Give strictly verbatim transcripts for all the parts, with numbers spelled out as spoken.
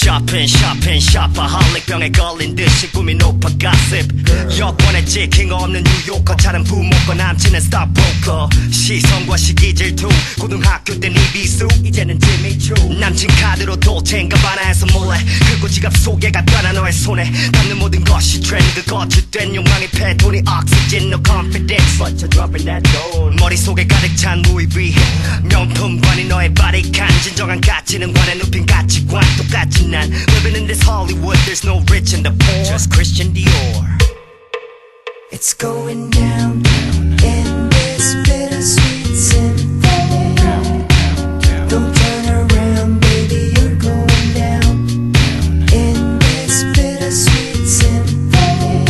shopping shopping shopaholic 병에 걸린 듯이 꿈이 높아 gossip 여권에 찍힌 거 없는 뉴요커 다른 부모과 남친은 스탑브로커 시선과 시기 질투 고등학교 땐 이비수 이제는 지미추 남친 카드로 돌체인가 바나해서 몰래 그리고 지갑 속에 갖다놔 너의 손에 담는 모든 것이 트렌드 거짓된 욕망의 패돈이 oxygen no confidence but you're dropping that down 머릿속에 가득 찬 무의비 명품관이 너의 바리칸 진정한 가치는 관에 눕힌 가치관 똑같이 난 Living in this Hollywood there's no rich and the poor just Christian Dior It's going down in this bittersweet symphony Don't turn around baby you're going down in this bittersweet symphony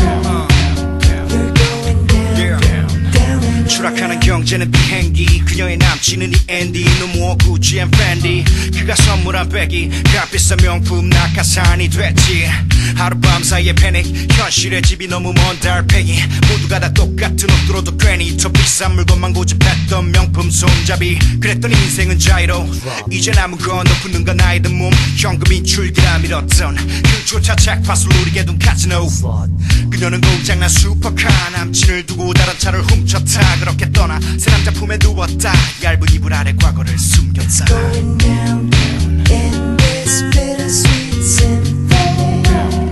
You're going down down and 추락하는 경제는 비행기 그녀의 남친은 이 앤디 노모어 구찌 앤 팬디 그가 선물한 백이 값비싼 명품 낙하산이 됐지 하룻밤 사이에 패닉 현실의 집이 너무 먼 달팽이 모두가 다 똑같은 옷 들어도 괜히 더 비싼 물건만 고집했던 명품 손잡이 그랬던 인생은 자이로 이제 남은 건 너 붙는가 나의 몸 현금 인출기라 밀었던 그조차 잭팟을 누리게 둔 카지노 그녀는 고장난 슈퍼카 남친을 두고 다른 차를 훔쳤다 그렇게 떠나 새 남자 품에 누웠다 얇은 이불 아래 과거를 숨겼다 Going down in this bittersweet symphony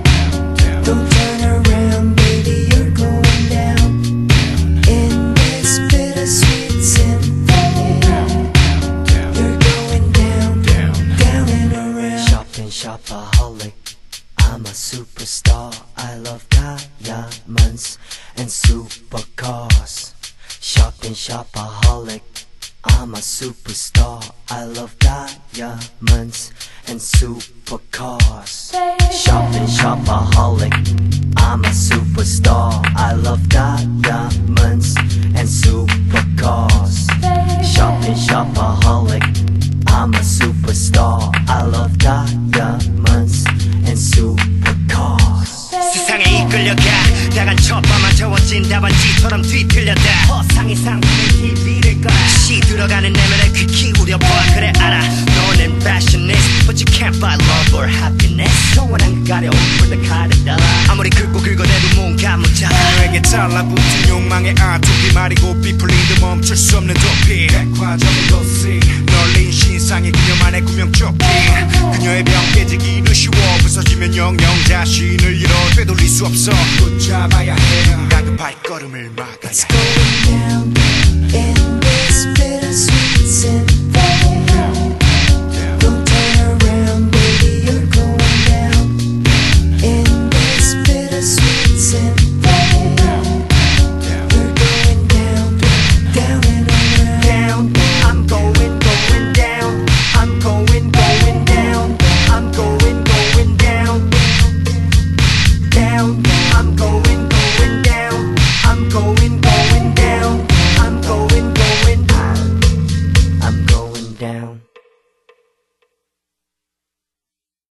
Don't turn around baby you're going down in this bittersweet symphony You're going down, down and around Shopping shopaholic I'm a superstar I love diamonds and supercars Shopping shopaholic I'm a superstar I love diamonds and supercars Shopping shopaholic I'm a superstar I love diamonds and supercars Shopping shopaholic I'm a superstar I love diamonds and supercars 세상에 이끌려가 다간 첫밤만 채워진 답안지처럼 뒤틀려다 허상의 상품의 티비를 꺼라 시 들어가는 내면에 귀 기울여봐 그래 알아 너는 fashionist but you can't buy love or happiness 영원한 가려움 for the kind of dollar 아무리 긁고 긁어내도 뭔가 묻잖아 너에게 달라붙은 욕망의 아토피 말이고 비풀린 듯 멈출 수 없는 도피 백화점의 도시 널린 신상의 그녀만의 구명조끼 그녀의 병 깨지기는 쉬워 부서지면 영영 자신을 잃어 되돌릴 수 없어 붙잡아야 해 가급 발걸음을 막아야 해